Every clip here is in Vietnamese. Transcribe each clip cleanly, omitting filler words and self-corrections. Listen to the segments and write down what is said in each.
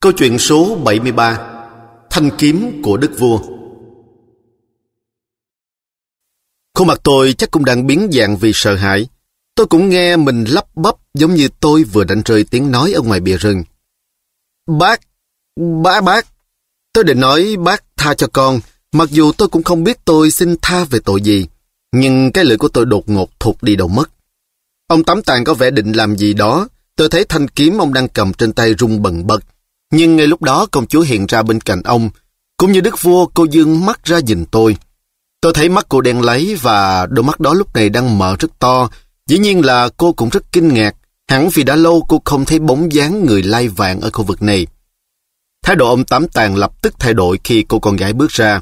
Câu chuyện số 73. Thanh kiếm của đức vua. Khuôn mặt tôi chắc cũng đang biến dạng vì sợ hãi. Tôi cũng nghe mình lắp bắp giống như tôi vừa đánh rơi tiếng nói ở ngoài bìa rừng. Bác. Tôi định nói bác tha cho con, mặc dù tôi cũng không biết tôi xin tha về tội gì. Nhưng cái lưỡi của tôi đột ngột thụt đi đâu mất. Ông Tám Tàng có vẻ định làm gì đó. Tôi thấy thanh kiếm ông đang cầm trên tay rung bần bật. Nhưng ngay lúc đó công chúa hiện ra bên cạnh ông. Cũng như đức vua, cô dương mắt ra nhìn tôi. Tôi thấy mắt cô đen láy và đôi mắt đó lúc này đang mở rất to. Dĩ nhiên là cô cũng rất kinh ngạc. Hẳn vì đã lâu cô không thấy bóng dáng người lai vãng ở khu vực này. Thái độ ông Tám Tàng lập tức thay đổi khi cô con gái bước ra.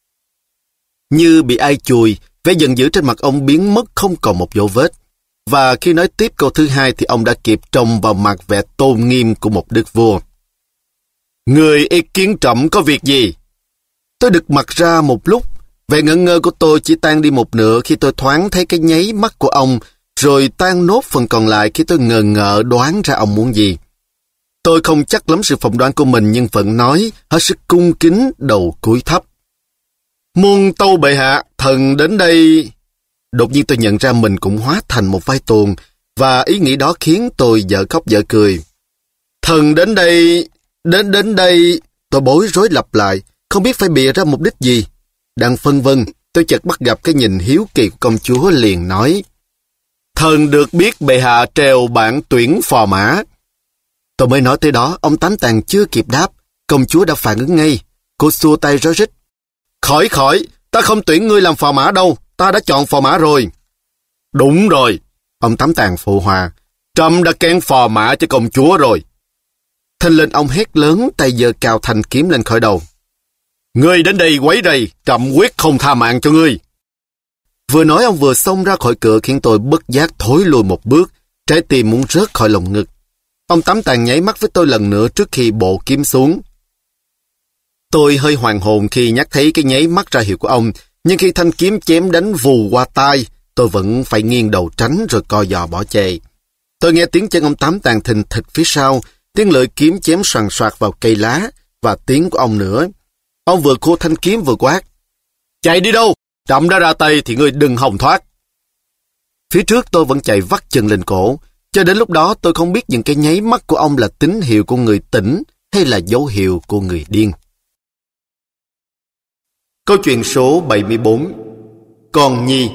Như bị ai chùi, vẻ giận dữ trên mặt ông biến mất không còn một dấu vết. Và khi nói tiếp câu thứ hai thì ông đã kịp trông vào mặt vẻ tôn nghiêm của một đức vua. Người ý kiến trẫm có việc gì? Tôi đực mặt ra một lúc. Vẻ ngẩn ngơ của tôi chỉ tan đi một nửa khi tôi thoáng thấy cái nháy mắt của ông, rồi tan nốt phần còn lại khi tôi ngờ ngợ đoán ra ông muốn gì. Tôi không chắc lắm sự phỏng đoán của mình nhưng vẫn nói, hết sức cung kính, đầu cúi thấp. Muôn tâu bệ hạ, thần đến đây. Đột nhiên tôi nhận ra mình cũng hóa thành một vai tuồng, và ý nghĩ đó khiến tôi dở khóc dở cười. Thần đến đây, đến đây, tôi bối rối lặp lại, không biết phải bịa ra mục đích gì. Đang phân vân, tôi chợt bắt gặp cái nhìn hiếu kỳ của công chúa liền nói. Thần được biết bệ hạ treo bảng tuyển phò mã. Tôi mới nói tới đó, ông Tám Tàng chưa kịp đáp, công chúa đã phản ứng ngay. Cô xua tay rối rít. Khỏi, ta không tuyển ngươi làm phò mã đâu, ta đã chọn phò mã rồi. Đúng rồi, ông Tám Tàng phụ hòa. Trẫm đã kén phò mã cho công chúa rồi. Thình lình ông hét lớn, tay giơ cao thanh kiếm lên khỏi đầu. Ngươi đến đây quấy rầy, trẫm quyết không tha mạng cho ngươi. Vừa nói ông vừa xông ra khỏi cửa khiến tôi bất giác thối lùi một bước, trái tim muốn rớt khỏi lồng ngực. Ông Tám Tàng nháy mắt với tôi lần nữa trước khi bộ kiếm xuống. Tôi hơi hoàng hồn khi nhắc thấy cái nháy mắt ra hiệu của ông, nhưng khi thanh kiếm chém đánh vù qua tai, tôi vẫn phải nghiêng đầu tránh rồi co giò bỏ chạy. Tôi nghe tiếng chân ông Tám Tàng thình thịch phía sau, tiếng lưỡi kiếm chém xoàn xoạc vào cây lá, và tiếng của ông nữa. Ông vừa khua thanh kiếm vừa quát. Chạy đi đâu? Trẫm đã ra tay thì ngươi đừng hòng thoát. Phía trước tôi vẫn chạy vắt chân lên cổ. Cho đến lúc đó tôi không biết những cái nháy mắt của ông là tín hiệu của người tỉnh hay là dấu hiệu của người điên. Câu chuyện số 74. Con Nhi.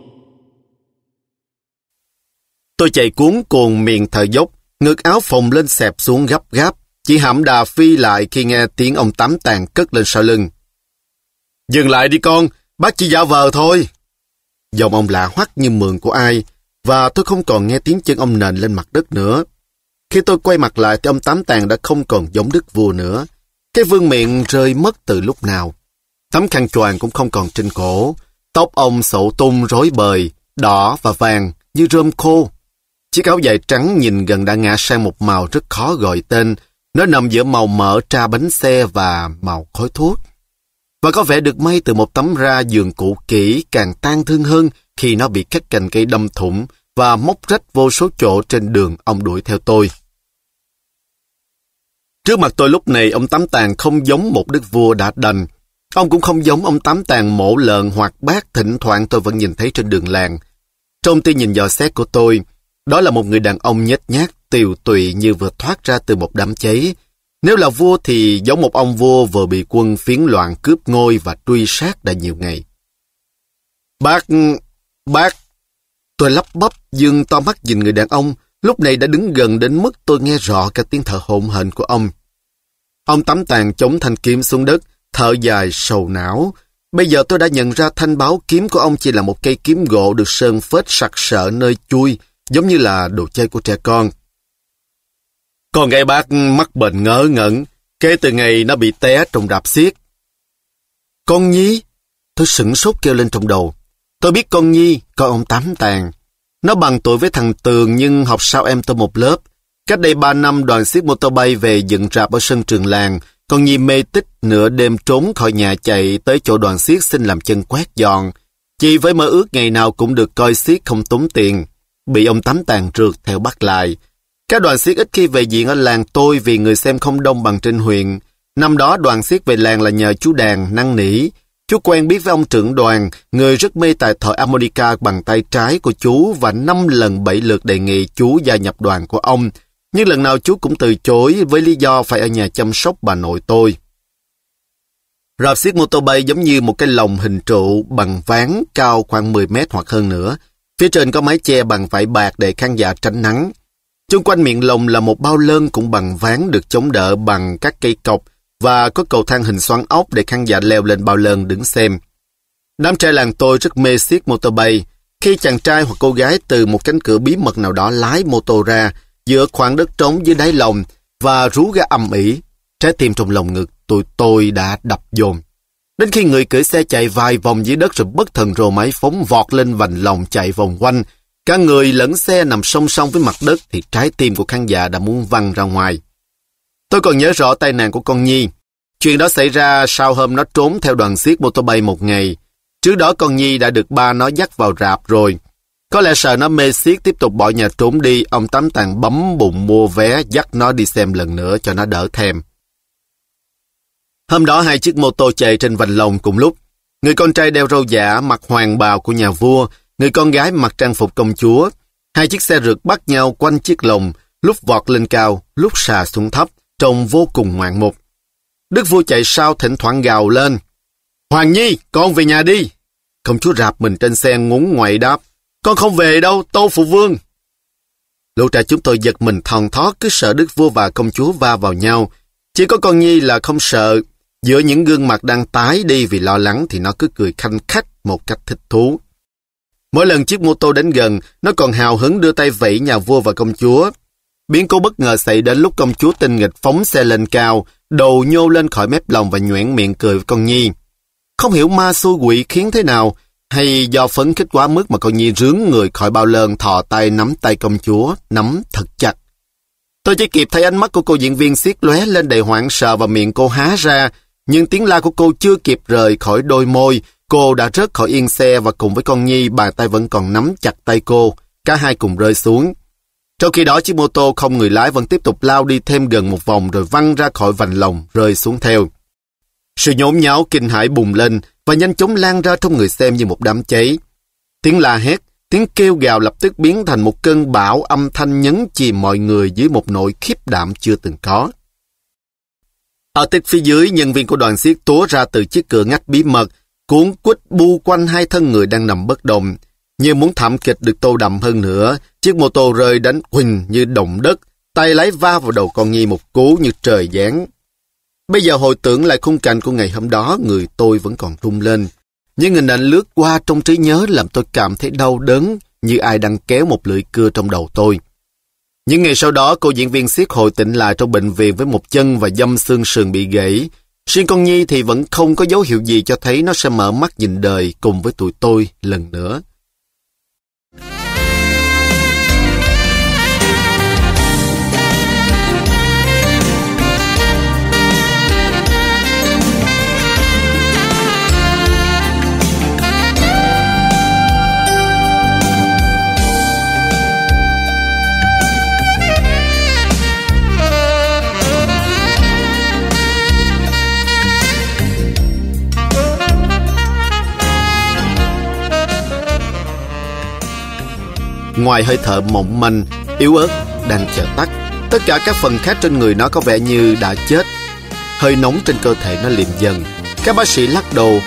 Tôi chạy cuống cuồng miệng thở dốc, ngực áo phồng lên xẹp xuống gấp gáp, chỉ hãm đà phi lại khi nghe tiếng ông Tám Tàng cất lên sau lưng. Dừng lại đi con, bác chỉ giả vờ thôi. Giọng ông lạ hoắc như mượn của ai, và tôi không còn nghe tiếng chân ông nền lên mặt đất nữa. Khi tôi quay mặt lại thì ông Tám Tàng đã không còn giống đức vua nữa. Cái vương miện rơi mất từ lúc nào. Tấm khăn choàng cũng không còn trên cổ. Tóc ông xậu tung rối bời, đỏ và vàng như rơm khô. Chiếc áo dài trắng nhìn gần đã ngã sang một màu rất khó gọi tên. Nó nằm giữa màu mỡ tra bánh xe và màu khói thuốc. Và có vẻ được may từ một tấm ra giường cũ kỹ càng tang thương hơn khi nó bị các cành cây đâm thủng và móc rách vô số chỗ trên đường ông đuổi theo tôi. Trước mặt tôi lúc này ông Tám Tàng không giống một đức vua đã đành. Ông cũng không giống ông Tám Tàng mổ lợn hoặc bát thỉnh thoảng tôi vẫn nhìn thấy trên đường làng. Trong tia nhìn dò xét của tôi, đó là một người đàn ông nhếch nhác, tiều tụy như vừa thoát ra từ một đám cháy. Nếu là vua thì giống một ông vua vừa bị quân phiến loạn cướp ngôi và truy sát đã nhiều ngày. Bác. Tôi lắp bắp dương to mắt nhìn người đàn ông, lúc này đã đứng gần đến mức tôi nghe rõ cả tiếng thở hổn hển của ông. Ông Tám Tàng chống thanh kiếm xuống đất, thở dài sầu não. Bây giờ tôi đã nhận ra thanh báo kiếm của ông chỉ là một cây kiếm gỗ được sơn phết sặc sỡ nơi chui, giống như là đồ chơi của trẻ con. Con gái bác mắc bệnh ngớ ngẩn, kể từ ngày nó bị té trong rạp xiếc. Con Nhi? Tôi sửng sốt kêu lên trong đầu. Tôi biết con Nhi, con ông Tám Tàng. Nó bằng tuổi với thằng Tường nhưng học sau em tôi một lớp. Cách đây 3 năm đoàn xiếc mô tô bay về dựng rạp ở sân trường làng. Con Nhi mê tích nửa đêm trốn khỏi nhà chạy tới chỗ đoàn xiếc xin làm chân quét giòn. Chị với mơ ước ngày nào cũng được coi xiếc không tốn tiền. Bị ông Tám Tàng rượt theo bắt lại. Các đoàn xiếc ít khi về diện ở làng tôi vì người xem không đông bằng trên huyện. Năm đó đoàn xiếc về làng là nhờ chú Đàn năn nỉ. Chú quen biết với ông trưởng đoàn, người rất mê tài thổi harmonica bằng tay trái của chú và 5 lần 7 lượt đề nghị chú gia nhập đoàn của ông. Nhưng lần nào chú cũng từ chối với lý do phải ở nhà chăm sóc bà nội tôi. Rạp xiếc Mô Tô Bay giống như một cái lồng hình trụ bằng ván cao khoảng 10 mét hoặc hơn nữa. Phía trên có mái che bằng vải bạc để khán giả tránh nắng. Chung quanh miệng lồng là một bao lơn cũng bằng ván được chống đỡ bằng các cây cọc và có cầu thang hình xoắn ốc để khán giả leo lên bao lơn đứng xem. Đám trai làng tôi rất mê xiếc mô tô bay. Khi chàng trai hoặc cô gái từ một cánh cửa bí mật nào đó lái mô tô ra giữa khoảng đất trống dưới đáy lồng và rú ga ầm ĩ, trái tim trong lòng ngực tụi tôi đã đập dồn. Đến khi người cưỡi xe chạy vài vòng dưới đất rồi bất thần rồ máy phóng vọt lên vành lồng chạy vòng quanh, cả người lẫn xe nằm song song với mặt đất thì trái tim của khán giả đã muốn văng ra ngoài. Tôi còn nhớ rõ tai nạn của con Nhi. Chuyện đó xảy ra sau hôm nó trốn theo đoàn xiếc mô tô bay một ngày. Trước đó con Nhi đã được ba nó dắt vào rạp rồi. Có lẽ sợ nó mê xiếc tiếp tục bỏ nhà trốn đi, ông Tám Tàng bấm bụng mua vé dắt nó đi xem lần nữa cho nó đỡ thèm. Hôm đó hai chiếc mô tô chạy trên vành lồng cùng lúc. Người con trai đeo râu giả, mặc hoàng bào của nhà vua, người con gái mặc trang phục công chúa. Hai chiếc xe rượt bắt nhau quanh chiếc lồng, lúc vọt lên cao, lúc xà xuống thấp, trông vô cùng ngoạn mục. Đức vua chạy sau thỉnh thoảng gào lên: "Hoàng Nhi, con về nhà đi." Công chúa rạp mình trên xe ngúng ngoậy đáp: "Con không về đâu, tâu phụ vương." Lũ trẻ chúng tôi giật mình thòn thót, cứ sợ đức vua và công chúa va vào nhau. Chỉ có con Nhi là không sợ. Giữa những gương mặt đang tái đi vì lo lắng thì nó cứ cười khanh khách một cách thích thú. Mỗi lần chiếc mô tô đến gần, nó còn hào hứng đưa tay vẫy nhà vua và công chúa. Biến cố bất ngờ xảy đến lúc công chúa tinh nghịch phóng xe lên cao, đầu nhô lên khỏi mép lồng và nhoẻn miệng cười với con Nhi. Không hiểu ma xui quỷ khiến thế nào, hay do phấn khích quá mức mà con Nhi rướn người khỏi bao lơn, thò tay nắm tay công chúa, nắm thật chặt. Tôi chỉ kịp thấy ánh mắt của cô diễn viên xiết lóe lên đầy hoảng sợ và miệng cô há ra, nhưng tiếng la của cô chưa kịp rời khỏi đôi môi, cô đã rớt khỏi yên xe và cùng với con Nhi, bàn tay vẫn còn nắm chặt tay cô, cả hai cùng rơi xuống. Trong khi đó chiếc mô tô không người lái vẫn tiếp tục lao đi thêm gần một vòng rồi văng ra khỏi vành lồng, rơi xuống theo. Sự nhốn nháo kinh hãi bùng lên và nhanh chóng lan ra trong người xem như một đám cháy. Tiếng la hét, tiếng kêu gào lập tức biến thành một cơn bão âm thanh nhấn chìm mọi người dưới một nỗi khiếp đảm chưa từng có. Ở tích phía dưới, nhân viên của đoàn xiếc túa ra từ chiếc cửa ngách bí mật, cuốn quýt bu quanh hai thân người đang nằm bất động. Như muốn thảm kịch được tô đậm hơn nữa, chiếc mô tô rơi đánh huỳnh như động đất, tay lái va vào đầu con Nhi một cú như trời giáng. Bây giờ hồi tưởng lại khung cảnh của ngày hôm đó, người tôi vẫn còn rung lên. Những hình ảnh lướt qua trong trí nhớ làm tôi cảm thấy đau đớn như ai đang kéo một lưỡi cưa trong đầu tôi. Những ngày sau đó, cô diễn viên xiếc hồi tỉnh lại trong bệnh viện với một chân và dăm xương sườn bị gãy. Riêng con Nhi thì vẫn không có dấu hiệu gì cho thấy nó sẽ mở mắt nhìn đời cùng với tụi tôi lần nữa. Ngoài hơi thở mỏng manh, yếu ớt, đang chờ tắt, tất cả các phần khác trên người nó có vẻ như đã chết. Hơi nóng trên cơ thể nó liệm dần. Các bác sĩ lắc đầu.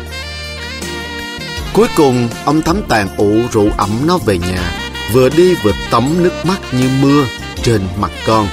Cuối cùng, ông Tám Tàng ủ rượu ẩm nó về nhà, vừa đi vừa tắm nước mắt như mưa trên mặt con.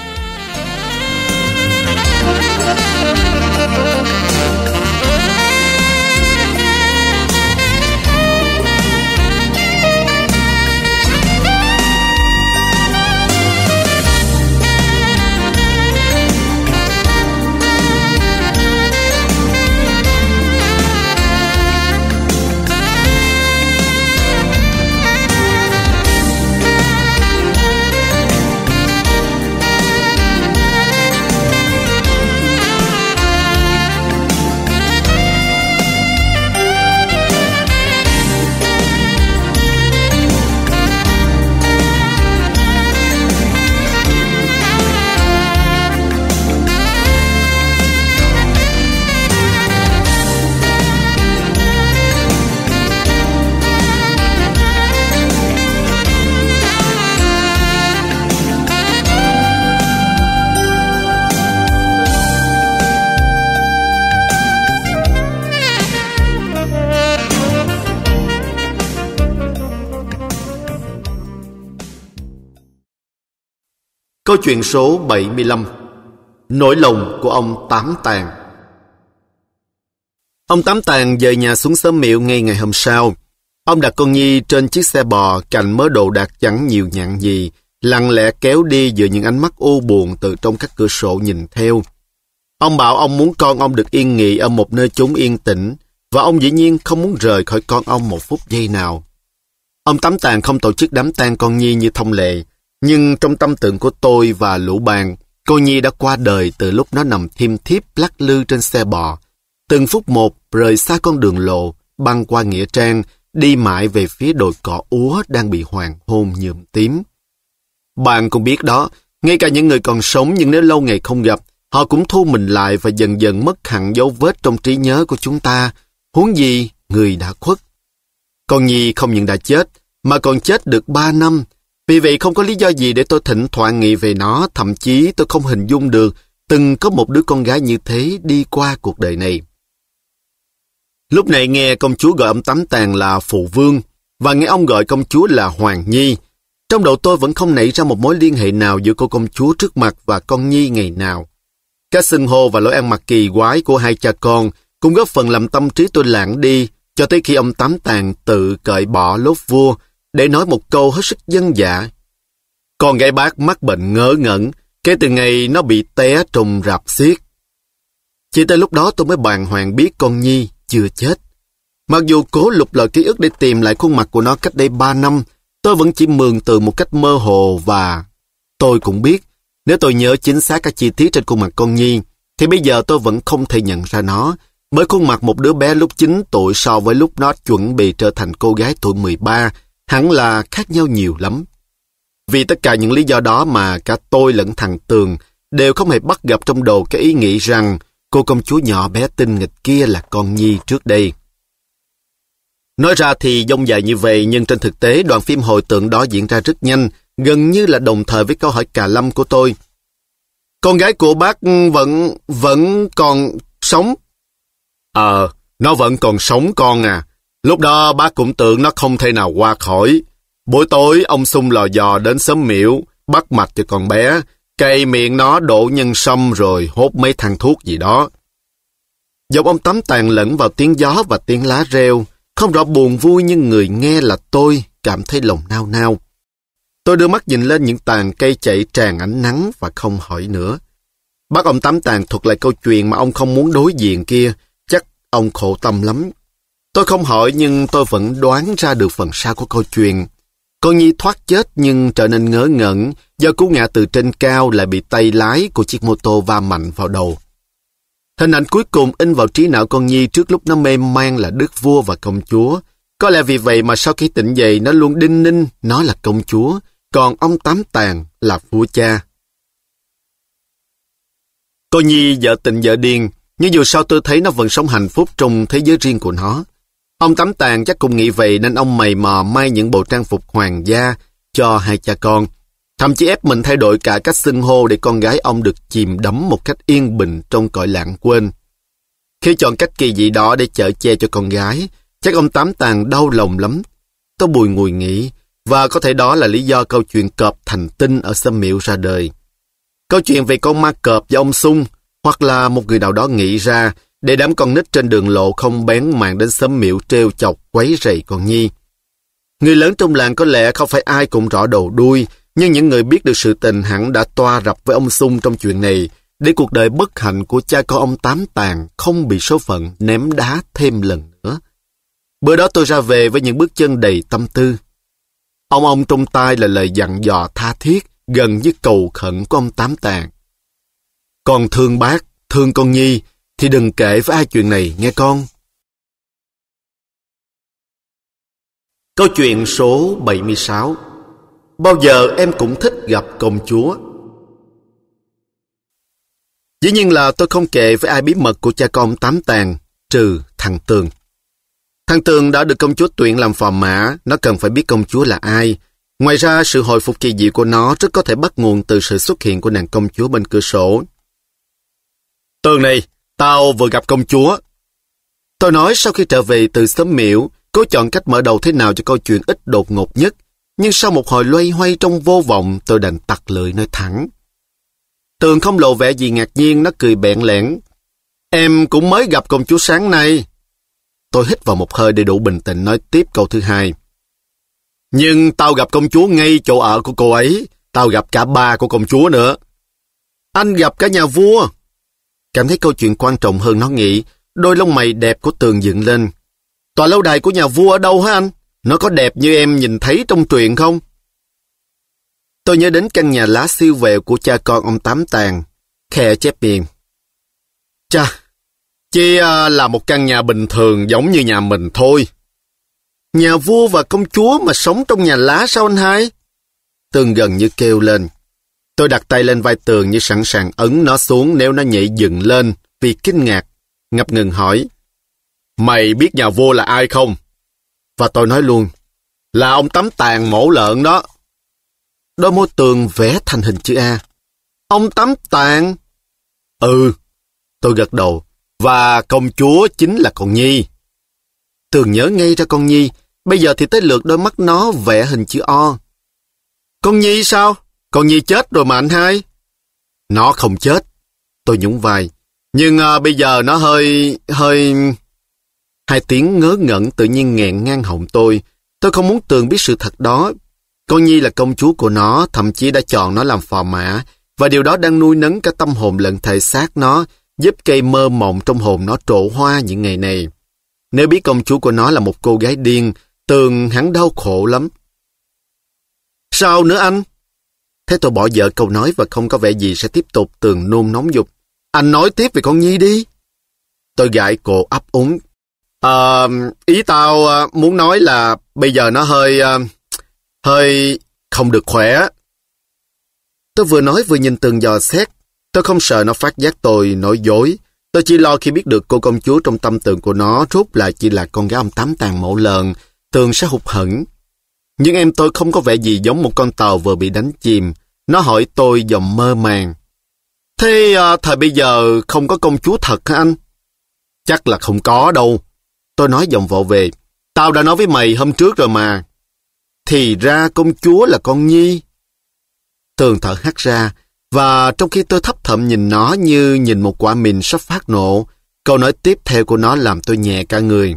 Câu chuyện số 75. Nỗi lòng của ông Tám Tàng. Ông Tám Tàng về nhà xuống Xóm Miệu ngay ngày hôm sau. Ông đặt con Nhi trên chiếc xe bò cạnh mớ đồ đạc chẳng nhiều nhặn gì, lặng lẽ kéo đi giữa những ánh mắt u buồn từ trong các cửa sổ nhìn theo. Ông bảo ông muốn con ông được yên nghỉ ở một nơi chốn yên tĩnh, và ông dĩ nhiên không muốn rời khỏi con ông một phút giây nào. Ông Tám Tàng không tổ chức đám tang con Nhi như thông lệ, nhưng trong tâm tưởng của tôi và lũ bạn, cô Nhi đã qua đời từ lúc nó nằm thiêm thiếp lắc lư trên xe bò, từng phút một rời xa con đường lộ, băng qua nghĩa trang, đi mãi về phía đồi cỏ úa đang bị hoàng hôn nhuộm tím. Bạn cũng biết đó, ngay cả những người còn sống nhưng nếu lâu ngày không gặp, họ cũng thu mình lại và dần dần mất hẳn dấu vết trong trí nhớ của chúng ta, huống gì người đã khuất. Con Nhi không những đã chết, mà còn chết được 3 năm. Vì vậy không có lý do gì để tôi thỉnh thoảng nghĩ về nó, thậm chí tôi không hình dung được từng có một đứa con gái như thế đi qua cuộc đời này. Lúc này nghe công chúa gọi ông Tám Tàng là Phụ Vương, và nghe ông gọi công chúa là Hoàng Nhi. Trong đầu tôi vẫn không nảy ra một mối liên hệ nào giữa cô công chúa trước mặt và con Nhi ngày nào. Các xưng hô và lối ăn mặc kỳ quái của hai cha con cũng góp phần làm tâm trí tôi lãng đi, cho tới khi ông Tám Tàng tự cởi bỏ lốt vua để nói một câu hết sức dân dã. Con gái bác mắc bệnh ngớ ngẩn, kể từ ngày nó bị té trong rạp xiếc. Chỉ tới lúc đó tôi mới bàng hoàng biết con Nhi chưa chết. Mặc dù cố lục lọi ký ức để tìm lại khuôn mặt của nó cách đây 3 năm, tôi vẫn chỉ mường tượng một cách mơ hồ, và tôi cũng biết, nếu tôi nhớ chính xác các chi tiết trên khuôn mặt con Nhi, thì bây giờ tôi vẫn không thể nhận ra nó, bởi khuôn mặt một đứa bé lúc 9 tuổi so với lúc nó chuẩn bị trở thành cô gái tuổi 13, hẳn là khác nhau nhiều lắm. Vì tất cả những lý do đó mà cả tôi lẫn thằng Tường đều không hề bắt gặp trong đầu cái ý nghĩ rằng cô công chúa nhỏ bé tinh nghịch kia là con Nhi trước đây. Nói ra thì dông dài như vậy, nhưng trên thực tế đoạn phim hồi tượng đó diễn ra rất nhanh, gần như là đồng thời với câu hỏi cà lâm của tôi. Con gái của bác vẫn còn sống? Nó vẫn còn sống con à. Lúc đó bác cũng tưởng nó không thể nào qua khỏi. Buổi tối ông xung lò dò đến Xóm Miệu, bắt mạch cho con bé, cày miệng nó đổ nhân sâm rồi hốt mấy thang thuốc gì đó. Giọng ông Tám Tàng lẫn vào tiếng gió và tiếng lá reo, không rõ buồn vui, nhưng người nghe là tôi cảm thấy lòng nao nao. Tôi đưa mắt nhìn lên những tàn cây chạy tràn ánh nắng và không hỏi nữa. Bác ông Tám Tàng thuật lại câu chuyện mà ông không muốn đối diện kia, chắc ông khổ tâm lắm. Tôi không hỏi nhưng tôi vẫn đoán ra được phần sau của câu chuyện. Con Nhi thoát chết nhưng trở nên ngớ ngẩn do cú ngã từ trên cao lại bị tay lái của chiếc mô tô va mạnh vào đầu. Hình ảnh cuối cùng in vào trí não con Nhi trước lúc nó mê man là đức vua và công chúa. Có lẽ vì vậy mà sau khi tỉnh dậy nó luôn đinh ninh nó là công chúa, còn ông Tám Tàng là vua cha. Con Nhi vợ tình vợ điên, nhưng dù sao tôi thấy nó vẫn sống hạnh phúc trong thế giới riêng của nó. Ông Tám Tàng chắc cũng nghĩ vậy nên ông mày mò may những bộ trang phục hoàng gia cho hai cha con. Thậm chí ép mình thay đổi cả cách xưng hô để con gái ông được chìm đắm một cách yên bình trong cõi lãng quên. Khi chọn cách kỳ dị đó để chở che cho con gái, chắc ông Tám Tàng đau lòng lắm. Tôi bùi ngùi nghĩ, và có thể đó là lý do câu chuyện cọp thành tinh ở Xóm Miệu ra đời. Câu chuyện về con ma cọp và ông Sung, hoặc là một người nào đó nghĩ ra để đám con nít trên đường lộ không bén mảng đến Xóm Miệu trêu chọc quấy rầy con Nhi. Người lớn trong làng có lẽ không phải ai cũng rõ đầu đuôi, nhưng những người biết được sự tình hẳn đã toa rập với ông Sung trong chuyện này, để cuộc đời bất hạnh của cha con ông Tám Tàng không bị số phận ném đá thêm lần nữa. Bữa đó tôi ra về với những bước chân đầy tâm tư. Ông trong tai là lời dặn dò tha thiết, gần như cầu khẩn của ông Tám Tàng. Con thương bác, thương con Nhi, thì đừng kể với ai chuyện này nghe con. Câu chuyện số 76. Bao giờ em cũng thích gặp công chúa. Dĩ nhiên là tôi không kể với ai bí mật của cha con Tám Tàng, trừ thằng Tường. Thằng Tường đã được công chúa tuyển làm phò mã, nó cần phải biết công chúa là ai. Ngoài ra, sự hồi phục kỳ dị của nó rất có thể bắt nguồn từ sự xuất hiện của nàng công chúa bên cửa sổ. Tường này, tao vừa gặp công chúa. Tôi nói sau khi trở về từ Xóm Miệu, cố chọn cách mở đầu thế nào cho câu chuyện ít đột ngột nhất. Nhưng sau một hồi loay hoay trong vô vọng, tôi đành tặc lưỡi nói thẳng. Tường không lộ vẻ gì ngạc nhiên, nó cười bẽn lẽn. Em cũng mới gặp công chúa sáng nay. Tôi hít vào một hơi để đủ bình tĩnh nói tiếp câu thứ hai. Nhưng tao gặp công chúa ngay chỗ ở của cô ấy. Tao gặp cả ba của công chúa nữa. Anh gặp cả nhà vua. Cảm thấy câu chuyện quan trọng hơn nó nghĩ. Đôi lông mày đẹp của Tường dựng lên. Tòa lâu đài của nhà vua ở đâu hả anh? Nó có đẹp như em nhìn thấy trong truyện không? Tôi nhớ đến căn nhà lá siêu vẹo của cha con ông Tám Tàng. Khẽ chép miệng. Chà, chỉ là một căn nhà bình thường giống như nhà mình thôi. Nhà vua và công chúa mà sống trong nhà lá sao anh hai? Tường gần như kêu lên. Tôi đặt tay lên vai Tường như sẵn sàng ấn nó xuống nếu nó nhảy dựng lên vì kinh ngạc, ngập ngừng hỏi. Mày biết nhà vua là ai không? Và tôi nói luôn. Là ông Tám Tàng mổ lợn đó. Đôi môi Tường vẽ thành hình chữ A. Ông Tám Tàng? Ừ. Tôi gật đầu. Và công chúa chính là con Nhi. Tường nhớ ngay ra con Nhi. Bây giờ thì tới lượt đôi mắt nó vẽ hình chữ O. Con Nhi sao? Con Nhi chết rồi mà anh hai. Nó không chết. Tôi nhún vai. Nhưng bây giờ nó hơi... Hai tiếng ngớ ngẩn tự nhiên nghẹn ngang họng tôi. Tôi không muốn Tường biết sự thật đó. Con Nhi là công chúa của nó, thậm chí đã chọn nó làm phò mã, và điều đó đang nuôi nấng cả tâm hồn lẫn thể xác nó, giúp cây mơ mộng trong hồn nó trổ hoa những ngày này. Nếu biết công chúa của nó là một cô gái điên, Tường hắn đau khổ lắm. Sao nữa anh? Thế tôi bỏ dở câu nói và không có vẻ gì sẽ tiếp tục. Tường nôn nóng giục. Anh nói tiếp về con Nhi đi. Tôi gãi cổ ấp úng. Ý tao muốn nói là bây giờ nó hơi không được khỏe. Tôi vừa nói vừa nhìn Tường dò xét. Tôi không sợ nó phát giác tôi nói dối. Tôi chỉ lo khi biết được cô công chúa trong tâm tưởng của nó rốt lại chỉ là con gái ông Tám Tàng mổ lợn, Tường sẽ hụt hẫng. Nhưng em tôi không có vẻ gì giống một con tàu vừa bị đánh chìm. Nó hỏi tôi giọng mơ màng. Thế thời bây giờ không có công chúa thật hả anh? Chắc là không có đâu. Tôi nói giọng vội về. Tao đã nói với mày hôm trước rồi mà. Thì ra công chúa là con Nhi. Tường thở hắt ra, và trong khi tôi thấp thỏm nhìn nó như nhìn một quả mìn sắp phát nổ, câu nói tiếp theo của nó làm tôi nhẹ cả người.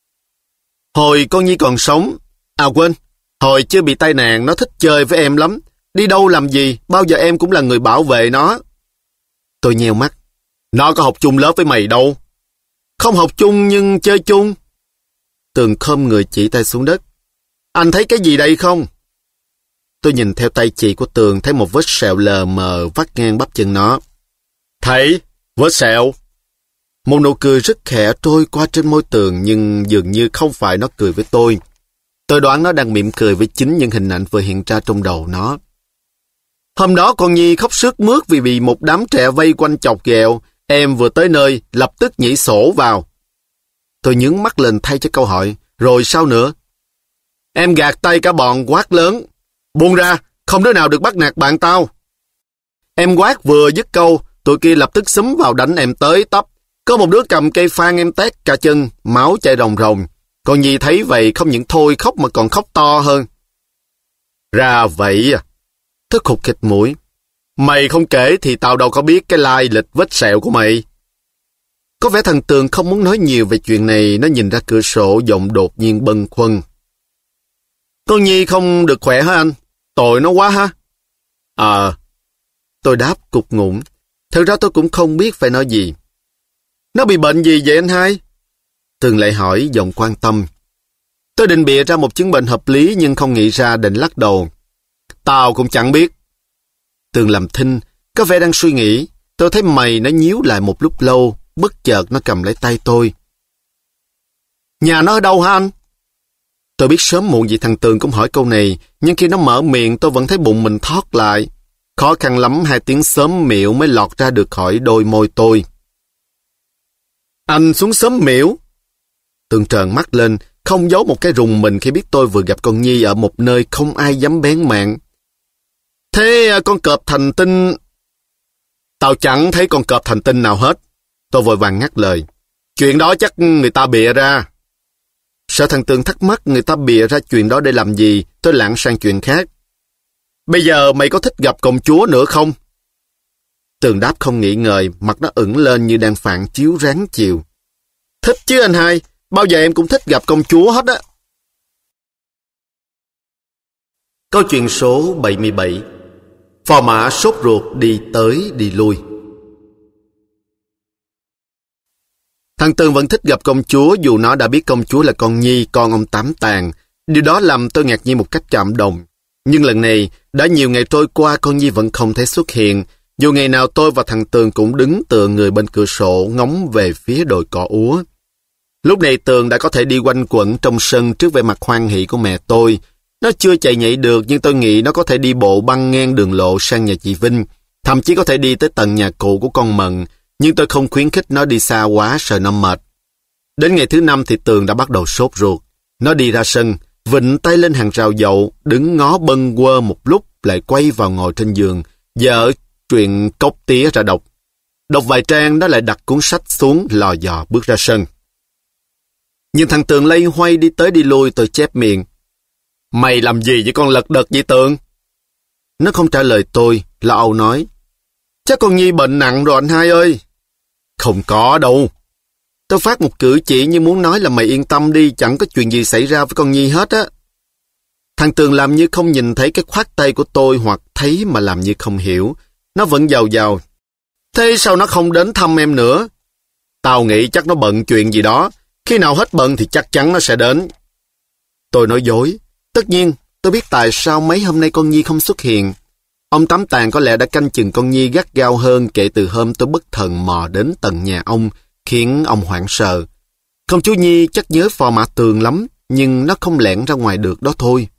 Hồi con Nhi còn sống, quên, hồi chưa bị tai nạn nó thích chơi với em lắm. Đi đâu làm gì, bao giờ em cũng là người bảo vệ nó. Tôi nheo mắt. Nó có học chung lớp với mày đâu. Không học chung nhưng chơi chung. Tường khom người chỉ tay xuống đất. Anh thấy cái gì đây không? Tôi nhìn theo tay chỉ của Tường, thấy một vết sẹo lờ mờ vắt ngang bắp chân nó. Thấy, vết sẹo. Một nụ cười rất khẽ trôi qua trên môi Tường, nhưng dường như không phải nó cười với tôi. Tôi đoán nó đang mỉm cười với chính những hình ảnh vừa hiện ra trong đầu nó. Hôm đó con Nhi khóc sướt mướt vì bị một đám trẻ vây quanh chọc ghẹo. Em vừa tới nơi, lập tức nhảy sổ vào. Tôi nhướng mắt lên thay cho câu hỏi. Rồi sao nữa? Em gạt tay cả bọn quát lớn. Buông ra, không đứa nào được bắt nạt bạn tao. Em quát vừa dứt câu, tụi kia lập tức xúm vào đánh em tới tấp. Có một đứa cầm cây phan em tét cả chân, máu chảy ròng ròng. Con Nhi thấy vậy không những thôi khóc mà còn khóc to hơn. Ra vậy à? Tôi khục khịt mũi. Mày không kể thì tao đâu có biết cái lai lịch vết sẹo của mày. Có vẻ thằng Tường không muốn nói nhiều về chuyện này, nó nhìn ra cửa sổ giọng đột nhiên bâng khuâng. Con Nhi không được khỏe hả anh? Tội nó quá ha? Tôi đáp cục ngủng. Thực ra tôi cũng không biết phải nói gì. Nó bị bệnh gì vậy anh hai? Tường lại hỏi giọng quan tâm. Tôi định bịa ra một chứng bệnh hợp lý nhưng không nghĩ ra, định lắc đầu. Tao cũng chẳng biết. Tường làm thinh, có vẻ đang suy nghĩ. Tôi thấy mày nó nhíu lại một lúc lâu, bất chợt nó cầm lấy tay tôi. Nhà nó ở đâu hả anh? Tôi biết sớm muộn gì thằng Tường cũng hỏi câu này, nhưng khi nó mở miệng tôi vẫn thấy bụng mình thót lại. Khó khăn lắm hai tiếng xóm miệu mới lọt ra được khỏi đôi môi tôi. Anh xuống xóm miễu? Tường trợn mắt lên, không giấu một cái rùng mình khi biết tôi vừa gặp con Nhi ở một nơi không ai dám bén mảng. Thế con cọp thành tinh... Tao chẳng thấy con cọp thành tinh nào hết. Tôi vội vàng ngắt lời. Chuyện đó chắc người ta bịa ra. Sợ thằng Tường thắc mắc người ta bịa ra chuyện đó để làm gì, tôi lảng sang chuyện khác. Bây giờ mày có thích gặp công chúa nữa không? Tường đáp không nghĩ ngợi, mặt nó ửng lên như đang phản chiếu ráng chiều. Thích chứ anh hai, bao giờ em cũng thích gặp công chúa hết á. Câu chuyện số 77. Phò mã sốt ruột đi tới đi lui. Thằng Tường vẫn thích gặp công chúa dù nó đã biết công chúa là con Nhi, con ông Tám Tàng. Điều đó làm tôi ngạc nhiên một cách chạm đồng. Nhưng lần này, đã nhiều ngày trôi qua con Nhi vẫn không thấy xuất hiện. Dù ngày nào tôi và thằng Tường cũng đứng tựa người bên cửa sổ ngóng về phía đồi cỏ úa. Lúc này Tường đã có thể đi quanh quẩn trong sân trước vẻ mặt hoan hỷ của mẹ tôi. Nó chưa chạy nhảy được nhưng tôi nghĩ nó có thể đi bộ băng ngang đường lộ sang nhà chị Vinh. Thậm chí có thể đi tới tận nhà cụ của con Mận. Nhưng tôi không khuyến khích nó đi xa quá, sợ nó mệt. Đến ngày thứ 5 thì Tường đã bắt đầu sốt ruột. Nó đi ra sân, vịnh tay lên hàng rào dậu, đứng ngó bâng quơ một lúc lại quay vào ngồi trên giường, dở truyện cốc tía ra đọc. Đọc vài trang nó lại đặt cuốn sách xuống lò dò bước ra sân. Nhưng thằng Tường lây hoay đi tới đi lui, tôi chép miệng. Mày làm gì với con lật đật vậy Tường? Nó không trả lời tôi, lo âu nói. Chắc con Nhi bệnh nặng rồi anh hai ơi. Không có đâu. Tôi phát một cử chỉ như muốn nói là mày yên tâm đi, chẳng có chuyện gì xảy ra với con Nhi hết á. Thằng Tường làm như không nhìn thấy cái khoát tay của tôi hoặc thấy mà làm như không hiểu. Nó vẫn giàu giàu. Thế sao nó không đến thăm em nữa? Tao nghĩ chắc nó bận chuyện gì đó. Khi nào hết bận thì chắc chắn nó sẽ đến. Tôi nói dối. Tất nhiên, tôi biết tại sao mấy hôm nay con Nhi không xuất hiện. Ông Tám Tàng có lẽ đã canh chừng con Nhi gắt gao hơn kể từ hôm tôi bất thần mò đến tận nhà ông, khiến ông hoảng sợ. Công chúa Nhi chắc nhớ phò mã Tường lắm, nhưng nó không lẻn ra ngoài được đó thôi.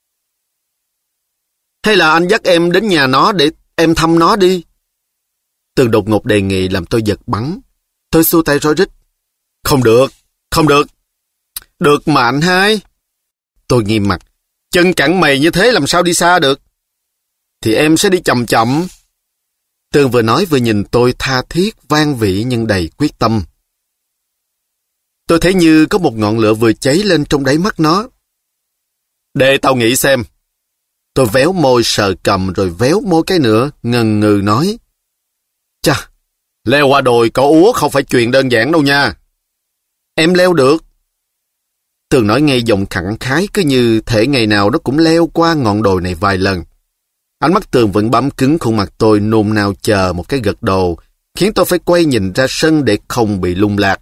Hay là anh dắt em đến nhà nó để em thăm nó đi? Tường đột ngột đề nghị làm tôi giật bắn. Tôi xua tay rối rít. Không được, không được. Được mà anh hai. Tôi nghiêm mặt. Chân cẳng mày như thế làm sao đi xa được? Thì em sẽ đi chậm chậm. Tường vừa nói vừa nhìn tôi tha thiết, van vỉ nhưng đầy quyết tâm. Tôi thấy như có một ngọn lửa vừa cháy lên trong đáy mắt nó. Để tao nghĩ xem. Tôi véo môi sờ cầm rồi véo môi cái nữa, ngần ngừ nói. Chà, leo qua đồi cỏ úa không phải chuyện đơn giản đâu nha. Em leo được. Tường nói ngay giọng khẳng khái cứ như thể ngày nào nó cũng leo qua ngọn đồi này vài lần. Ánh mắt Tường vẫn bám cứng khuôn mặt tôi nôn nao chờ một cái gật đầu, khiến tôi phải quay nhìn ra sân để không bị lung lạc.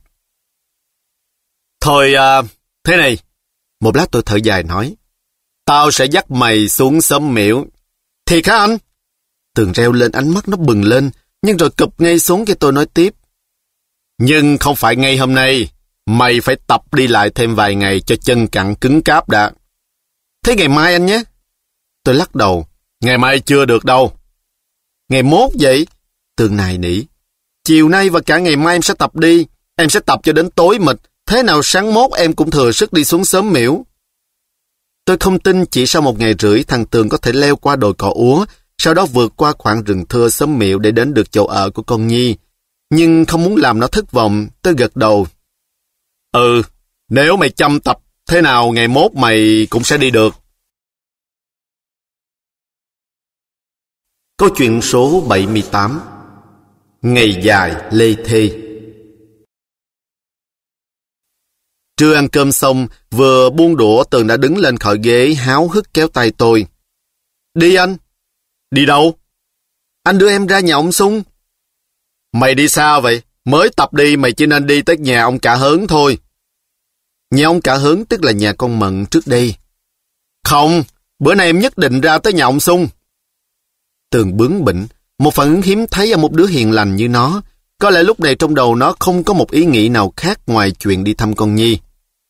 Thôi, thế này. Một lát tôi thở dài nói. Tao sẽ dắt mày xuống xóm miễu. Thiệt hả anh? Tường reo lên, ánh mắt nó bừng lên, nhưng rồi cụp ngay xuống khi tôi nói tiếp. Nhưng không phải ngay hôm nay. Mày phải tập đi lại thêm vài ngày cho chân cẳng cứng cáp đã. Thế ngày mai anh nhé. Tôi lắc đầu. Ngày mai chưa được đâu. Ngày mốt vậy? Tường nài nỉ. Chiều nay và cả ngày mai em sẽ tập đi. Em sẽ tập cho đến tối mịt. Thế nào sáng mốt em cũng thừa sức đi xuống xóm miễu. Tôi không tin chỉ sau 1 ngày rưỡi thằng Tường có thể leo qua đồi cỏ úa, sau đó vượt qua khoảng rừng thưa xóm miễu để đến được chỗ ở của con Nhi. Nhưng không muốn làm nó thất vọng, tôi gật đầu. Ừ, nếu mày chăm tập, thế nào ngày mốt mày cũng sẽ đi được. Câu chuyện số 78. Ngày dài lê thê. Trưa ăn cơm xong, vừa buông đũa Tường đã đứng lên khỏi ghế háo hức kéo tay tôi. Đi anh. Đi đâu? Anh đưa em ra nhà ông Sung. Mày đi sao vậy? Mới tập đi mày chỉ nên đi tới nhà ông Cả Hớn thôi. Nhà ông Cả Hớn tức là nhà con Mận trước đây. Không, bữa nay em nhất định ra tới nhà ông Sung. Tường bướng bỉnh, một phản ứng hiếm thấy ở một đứa hiền lành như nó. Có lẽ lúc này trong đầu nó không có một ý nghĩ nào khác ngoài chuyện đi thăm con Nhi.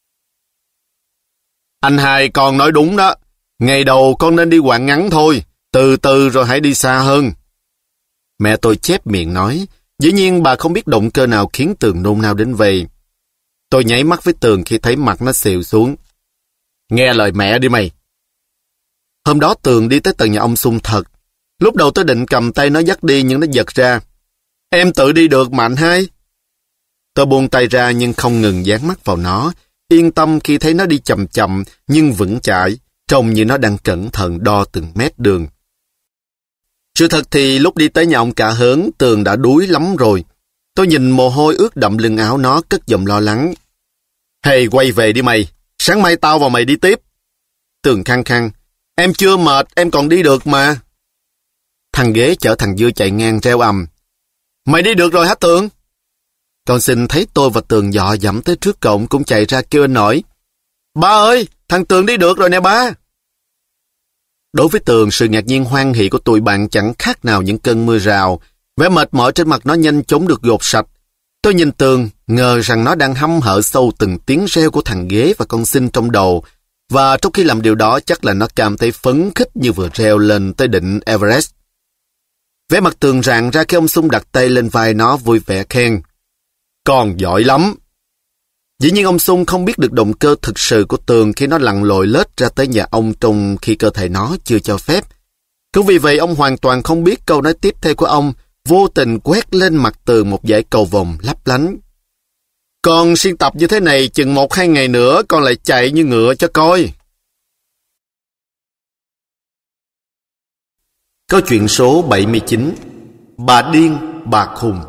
Anh hai con nói đúng đó. Ngày đầu con nên đi quãng ngắn thôi. Từ từ rồi hãy đi xa hơn. Mẹ tôi chép miệng nói. Dĩ nhiên bà không biết động cơ nào khiến Tường nôn nao đến vậy. Tôi nháy mắt với Tường khi thấy mặt nó xìu xuống. Nghe lời mẹ đi mày. Hôm đó Tường đi tới tận nhà ông Sung thật. Lúc đầu tôi định cầm tay nó dắt đi nhưng nó giật ra. Em tự đi được mà anh hai. Tôi buông tay ra nhưng không ngừng dán mắt vào nó, yên tâm khi thấy nó đi chậm chậm nhưng vững chãi, trông như nó đang cẩn thận đo từng mét đường. Sự thật thì lúc đi tới nhà ông cả Hớn, Tường đã đuối lắm rồi. Tôi nhìn mồ hôi ướt đậm lưng áo nó, cất giọng lo lắng. Hey, quay về đi mày. Sáng mai tao và mày đi tiếp. Tường khăng khăng. Em chưa mệt, em còn đi được mà. Thằng Ghế chở thằng Dưa chạy ngang reo ầm. Mày đi được rồi hả Tường? Con Sinh thấy tôi và Tường dọ dẫm tới trước cổng cũng chạy ra kêu anh nổi. Ba ơi, thằng Tường đi được rồi nè ba. Đối với Tường, sự ngạc nhiên hoan hỉ của tụi bạn chẳng khác nào những cơn mưa rào. Vẻ mệt mỏi trên mặt nó nhanh chóng được gột sạch. Tôi nhìn Tường, ngờ rằng nó đang hăm hở sâu từng tiếng reo của thằng Ghế và con Sinh trong đầu. Và trong khi làm điều đó chắc là nó cảm thấy phấn khích như vừa reo lên tới đỉnh Everest. Vẻ mặt Tường rạng ra khi ông Sung đặt tay lên vai nó vui vẻ khen. Con giỏi lắm. Dĩ nhiên ông Sung không biết được động cơ thực sự của Tường khi nó lặn lội lết ra tới nhà ông trong khi cơ thể nó chưa cho phép. Cũng vì vậy ông hoàn toàn không biết câu nói tiếp theo của ông vô tình quét lên mặt Tường một dải cầu vồng lấp lánh. Con siêng tập như thế này chừng 1-2 ngày nữa con lại chạy như ngựa cho coi. Câu chuyện số 79. Bà điên, bà khùng.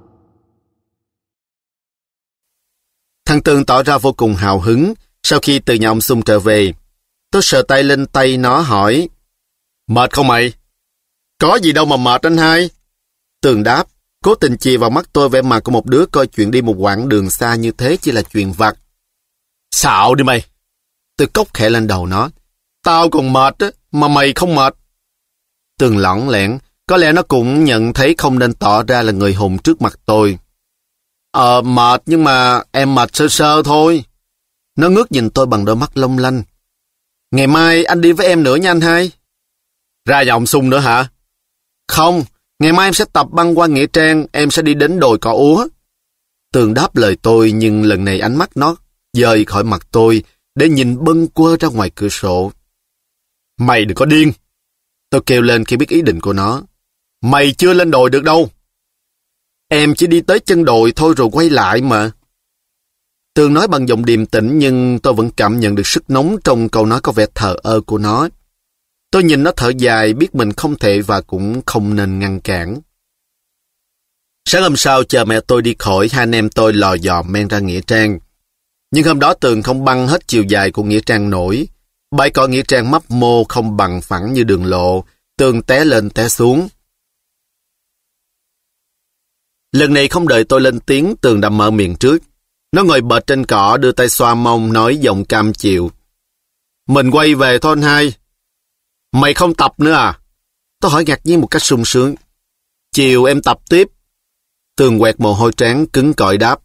Thằng Tường tỏ ra vô cùng hào hứng sau khi từ nhà ông Sung trở về. Tôi sờ tay lên tay nó hỏi. Mệt không mày? Có gì đâu mà mệt anh hai. Tường đáp, cố tình chì vào mắt tôi vẻ mặt của một đứa coi chuyện đi một quãng đường xa như thế chỉ là chuyện vặt. Xạo đi mày. Tôi cốc khẽ lên đầu nó. Tao còn mệt á, mà mày không mệt. Tường lỏng lẻn, có lẽ nó cũng nhận thấy không nên tỏ ra là người hùng trước mặt tôi. Mệt nhưng mà em mệt sơ sơ thôi. Nó ngước nhìn tôi bằng đôi mắt long lanh. Ngày mai anh đi với em nữa nha anh hai. Ra nhà ông Sung nữa hả? Không, ngày mai em sẽ tập băng qua Nghĩa Trang, em sẽ đi đến đồi cỏ úa. Tường đáp lời tôi nhưng lần này ánh mắt nó dời khỏi mặt tôi để nhìn bâng quơ ra ngoài cửa sổ. Mày đừng có điên. Tôi kêu lên khi biết ý định của nó. Mày chưa lên đồi được đâu. Em chỉ đi tới chân đồi thôi rồi quay lại mà. Tường nói bằng giọng điềm tĩnh nhưng tôi vẫn cảm nhận được sức nóng trong câu nói có vẻ thờ ơ của nó. Tôi nhìn nó thở dài biết mình không thể và cũng không nên ngăn cản. Sáng hôm sau chờ mẹ tôi đi khỏi, hai anh em tôi lò dò men ra Nghĩa Trang. Nhưng hôm đó Tường không băng hết chiều dài của Nghĩa Trang nổi. Bãi cỏ Nghĩa Trang mấp mô không bằng phẳng như đường lộ, Tường té lên té xuống. Lần này không đợi tôi lên tiếng, Tường đã mở miệng trước. Nó ngồi bệt trên cỏ, đưa tay xoa mông, nói giọng cam chịu. Mình quay về thôi anh hai. Mày không tập nữa à? Tôi hỏi ngạc nhiên một cách sung sướng. Chiều em tập tiếp. Tường quẹt mồ hôi trán, cứng cỏi đáp.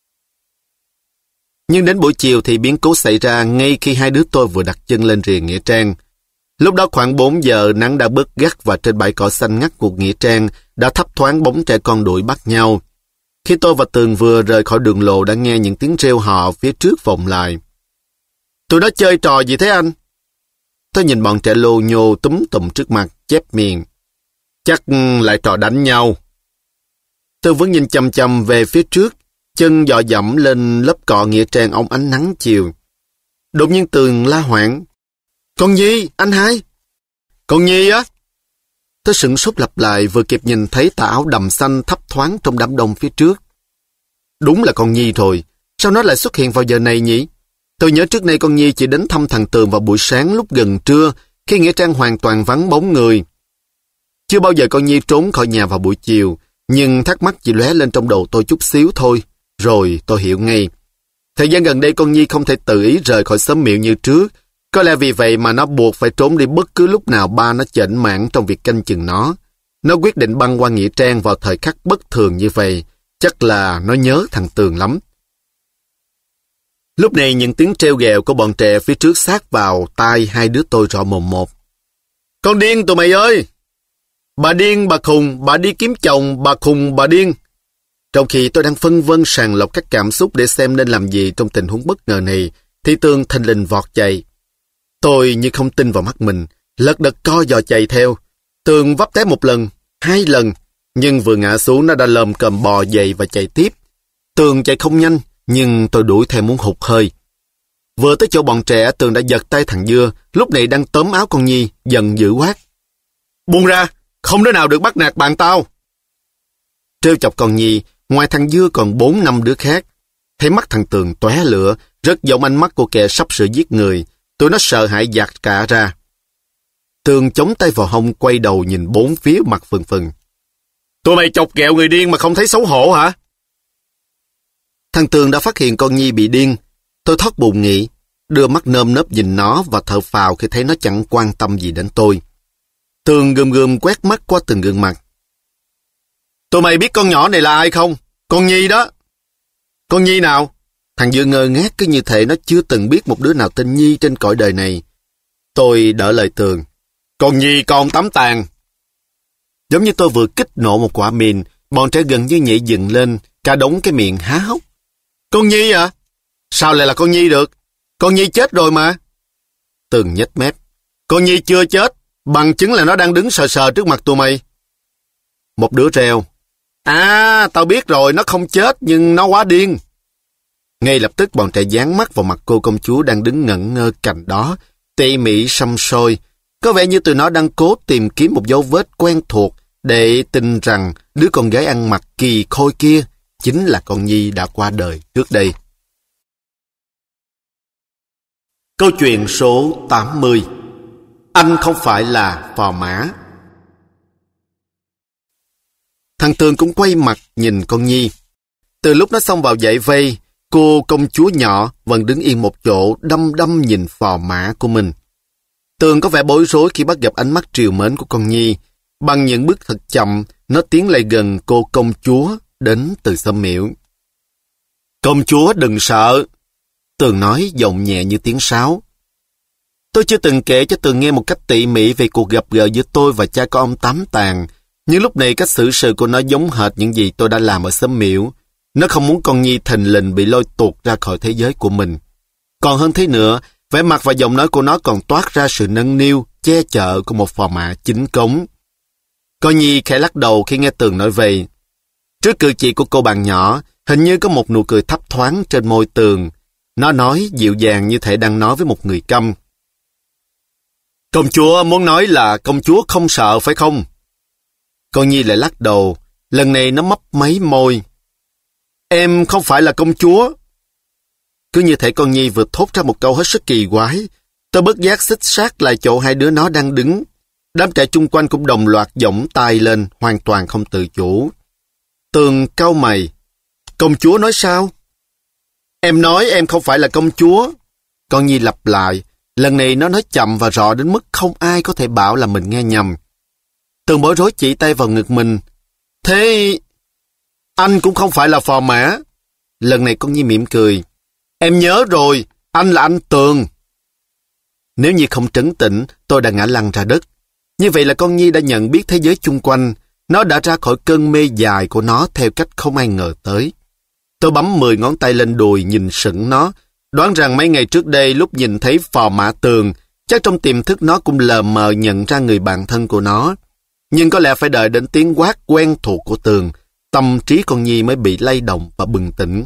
Nhưng đến buổi chiều thì biến cố xảy ra ngay khi hai đứa tôi vừa đặt chân lên rìa Nghĩa Trang. Lúc đó khoảng 4 giờ, nắng đã bớt gắt và trên bãi cỏ xanh ngắt của Nghĩa Trang đã thấp thoáng bóng trẻ con đuổi bắt nhau. Khi tôi và Tường vừa rời khỏi đường lộ đã nghe những tiếng reo hò phía trước vọng lại. Tụi nó chơi trò gì thế anh? Tôi nhìn bọn trẻ lô nhô túm tụm trước mặt, chép miệng. Chắc lại trò đánh nhau. Tôi vẫn nhìn chăm chăm về phía trước, chân dọ dẫm lên lớp cỏ Nghĩa Trang óng ánh nắng chiều. Đột nhiên Tường la hoảng. Con Nhi, anh hai. Con Nhi á? Tôi sửng sốt lặp lại vừa kịp nhìn thấy tà áo đầm xanh thấp thoáng trong đám đông phía trước. Đúng là con Nhi rồi, sao nó lại xuất hiện vào giờ này nhỉ? Tôi nhớ trước nay con Nhi chỉ đến thăm thằng Tường vào buổi sáng lúc gần trưa, khi Nghĩa Trang hoàn toàn vắng bóng người. Chưa bao giờ con Nhi trốn khỏi nhà vào buổi chiều, nhưng thắc mắc chỉ lóe lên trong đầu tôi chút xíu thôi, rồi tôi hiểu ngay. Thời gian gần đây con Nhi không thể tự ý rời khỏi xóm Miệu như trước, có lẽ vì vậy mà nó buộc phải trốn đi bất cứ lúc nào ba nó chểnh mảng trong việc canh chừng nó. Nó quyết định băng qua Nghĩa Trang vào thời khắc bất thường như vậy, chắc là nó nhớ thằng Tường lắm. Lúc này những tiếng trêu ghẹo của bọn trẻ phía trước sát vào tai hai đứa tôi rõ mồm một. Con điên tụi mày ơi! Bà điên, bà khùng, bà đi kiếm chồng, bà khùng, bà điên. Trong khi tôi đang phân vân sàng lọc các cảm xúc để xem nên làm gì trong tình huống bất ngờ này, thì Tường thình lình vọt chạy. Tôi như không tin vào mắt mình, lật đật co giò chạy theo. Tường vấp té 1 lần, 2 lần, nhưng vừa ngã xuống nó đã lồm cồm bò dậy và chạy tiếp. Tường chạy không nhanh, nhưng tôi đuổi theo muốn hụt hơi. Vừa tới chỗ bọn trẻ, Tường đã giật tay thằng Dưa, lúc này đang tóm áo con Nhi, giận dữ quát. Buông ra, Không đứa nào được bắt nạt bạn tao. Trêu chọc con Nhi, ngoài thằng Dưa còn 4-5 đứa khác. Thấy mắt thằng Tường tóe lửa, rất giống ánh mắt của kẻ sắp sửa giết người. Tụi nó sợ hãi dạt cả ra. Tường chống tay vào hông, quay đầu nhìn bốn phía, mặt phừng phừng. Tụi mày chọc ghẹo người điên mà không thấy xấu hổ hả? Thằng Tường đã phát hiện con Nhi bị điên. Tôi thoát bụng nghĩ, đưa mắt nơm nớp nhìn nó và thở phào khi thấy nó chẳng quan tâm gì đến tôi. Tường gườm gườm quét mắt qua từng gương mặt. Tụi mày biết con nhỏ này là ai không? Con Nhi đó. Con Nhi nào? Thằng Dưa ngơ ngác cứ như thể nó chưa từng biết một đứa nào tên Nhi trên cõi đời này. Tôi đỡ lời Tường. Con Nhi con Tám Tàng. Giống như tôi vừa kích nổ một quả mìn, bọn trẻ gần như nhảy dựng lên, cả đống cái miệng há hốc. Con Nhi à? Sao lại là con Nhi được? Con Nhi chết rồi mà. Tường nhếch mép. Con Nhi chưa chết, bằng chứng là nó đang đứng sờ sờ trước mặt tụi mày. Một đứa reo. À, tao biết rồi, nó không chết nhưng nó quá điên. Ngay lập tức bọn trẻ dán mắt vào mặt cô công chúa đang đứng ngẩn ngơ cạnh đó, tỉ mỉ săm soi. Có vẻ như tụi nó đang cố tìm kiếm một dấu vết quen thuộc để tin rằng đứa con gái ăn mặc kỳ khôi kia chính là con Nhi đã qua đời trước đây. Câu chuyện số 80. Anh không phải là phò mã. Thằng Tường cũng quay mặt nhìn con Nhi. Từ lúc nó xông vào dãy vây, cô công chúa nhỏ vẫn đứng yên một chỗ đăm đăm nhìn phò mã của mình. Tường có vẻ bối rối khi bắt gặp ánh mắt trìu mến của con Nhi. Bằng những bước thật chậm, nó tiến lại gần cô công chúa đến từ xóm miễu. Công chúa đừng sợ. Tường nói giọng nhẹ như tiếng sáo. Tôi chưa từng kể cho Tường nghe một cách tỉ mỉ về cuộc gặp gỡ giữa tôi và cha con ông Tám Tàng. Nhưng lúc này cách xử sự của nó giống hệt những gì tôi đã làm ở xóm miễu. Nó không muốn con Nhi thình lình bị lôi tuột ra khỏi thế giới của mình. Còn hơn thế nữa, vẻ mặt và giọng nói của nó còn toát ra sự nâng niu, che chở của một phò mã chính cống. Con Nhi khẽ lắc đầu khi nghe Tường nói về. Trước cử chỉ của cô bạn nhỏ, hình như có một nụ cười thấp thoáng trên môi Tường. Nó nói dịu dàng như thể đang nói với một người câm. Công chúa muốn nói là công chúa không sợ phải không? Con Nhi lại lắc đầu, lần này nó mấp máy môi. Em không phải là công chúa. Cứ như thể con Nhi vừa thốt ra một câu hết sức kỳ quái. Tôi bất giác xích sát lại chỗ hai đứa nó đang đứng. Đám trẻ chung quanh cũng đồng loạt giỏng tay lên, hoàn toàn không tự chủ. Tường cau mày. Công chúa nói sao? Em nói em không phải là công chúa. Con Nhi lặp lại. Lần này nó nói chậm và rõ đến mức không ai có thể bảo là mình nghe nhầm. Tường bối rối chỉ tay vào ngực mình. Thế anh cũng không phải là phò mã. Lần này con Nhi mỉm cười. Em nhớ rồi, anh là anh Tường. Nếu như không trấn tĩnh, tôi đã ngã lăn ra đất. Như vậy là con Nhi đã nhận biết thế giới chung quanh. Nó đã ra khỏi cơn mê dài của nó theo cách không ai ngờ tới. Tôi bấm 10 ngón tay lên đùi nhìn sững nó, đoán rằng mấy ngày trước đây lúc nhìn thấy phò mã Tường, chắc trong tiềm thức nó cũng lờ mờ nhận ra người bạn thân của nó. Nhưng có lẽ phải đợi đến tiếng quát quen thuộc của Tường, tâm trí con Nhi mới bị lay động và bừng tỉnh.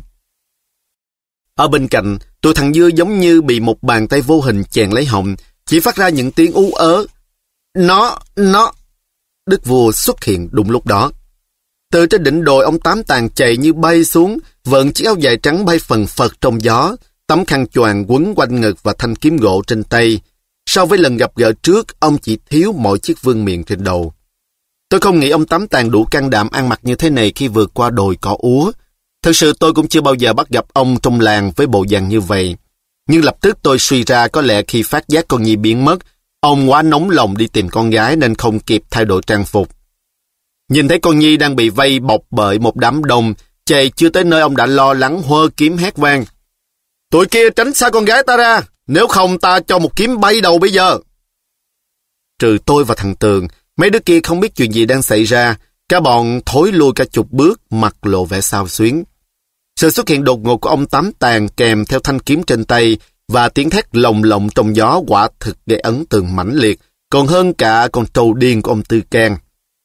Ở bên cạnh, tụi thằng Dưa giống như bị một bàn tay vô hình chèn lấy họng, chỉ phát ra những tiếng ú ớ. Nó... Đức vua xuất hiện đúng lúc đó. Từ trên đỉnh đồi ông Tám Tàng chạy như bay xuống, vợn chiếc áo dài trắng bay phần phật trong gió, tấm khăn choàng quấn quanh ngực và thanh kiếm gỗ trên tay. So với lần gặp gỡ trước, ông chỉ thiếu mỗi chiếc vương miện trên đầu. Tôi không nghĩ ông Tám Tàng đủ can đảm ăn mặc như thế này khi vượt qua đồi cỏ úa. Thực sự tôi cũng chưa bao giờ bắt gặp ông trong làng với bộ dạng như vậy. Nhưng lập tức tôi suy ra có lẽ khi phát giác con Nhi biến mất, ông quá nóng lòng đi tìm con gái nên không kịp thay đổi trang phục. Nhìn thấy con Nhi đang bị vây bọc bởi một đám đông, chạy chưa tới nơi ông đã lo lắng hơ kiếm hét vang. Tụi kia tránh xa con gái ta ra, nếu không ta cho một kiếm bay đầu bây giờ. Trừ tôi và thằng Tường, mấy đứa kia không biết chuyện gì đang xảy ra, cả bọn thối lui cả chục bước, mặt lộ vẻ xao xuyến. Sự xuất hiện đột ngột của ông Tám Tàng kèm theo thanh kiếm trên tay và tiếng thét lồng lộng trong gió quả thực gây ấn tượng mãnh liệt, còn hơn cả con trâu điên của ông Tư Can.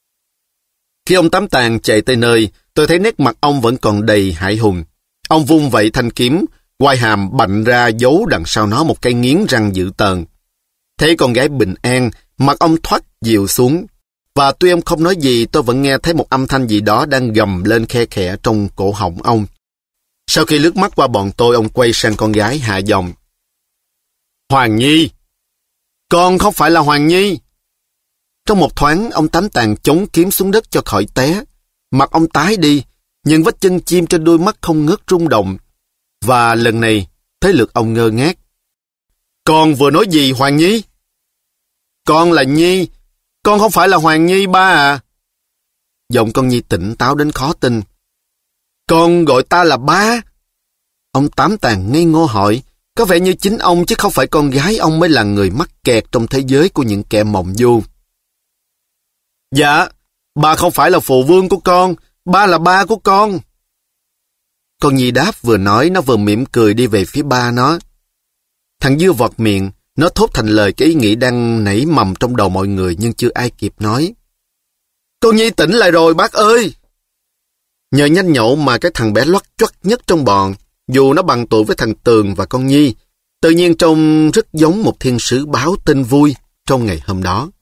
Khi ông Tám Tàng chạy tới nơi, tôi thấy nét mặt ông vẫn còn đầy hãi hùng. Ông vung vẩy thanh kiếm, quai hàm bạnh ra giấu đằng sau nó một cái nghiến răng dữ tợn. Thấy con gái bình an, mặt ông thoát dịu xuống. Và tuy ông không nói gì, tôi vẫn nghe thấy một âm thanh gì đó đang gầm lên khe khẽ trong cổ họng ông. Sau khi lướt mắt qua bọn tôi, ông quay sang con gái hạ giọng. Hoàng Nhi! Con không phải là Hoàng Nhi! Trong một thoáng, ông Tám Tàng chống kiếm xuống đất cho khỏi té. Mặt ông tái đi, nhưng vết chân chim trên đôi mắt không ngớt rung động. Và lần này, tới lượt ông ngơ ngác. Con vừa nói gì Hoàng Nhi? Con là Nhi. Con không phải là Hoàng Nhi ba à? Giọng con Nhi tỉnh táo đến khó tin. Con gọi ta là ba? Ông Tám Tàng ngây ngô hỏi. Có vẻ như chính ông chứ không phải con gái ông mới là người mắc kẹt trong thế giới của những kẻ mộng du. Dạ, ba không phải là phụ vương của con, ba là ba của con. Con Nhi đáp vừa nói, nó vừa mỉm cười đi về phía ba nó. Thằng Dưa vọt miệng, nó thốt thành lời cái ý nghĩ đang nảy mầm trong đầu mọi người nhưng chưa ai kịp nói. Con Nhi tỉnh lại rồi bác ơi! Nhờ nhanh nhậu mà cái thằng bé loắt choắt nhất trong bọn, dù nó bằng tuổi với thằng Tường và con Nhi, tự nhiên trông rất giống một thiên sứ báo tin vui trong ngày hôm đó.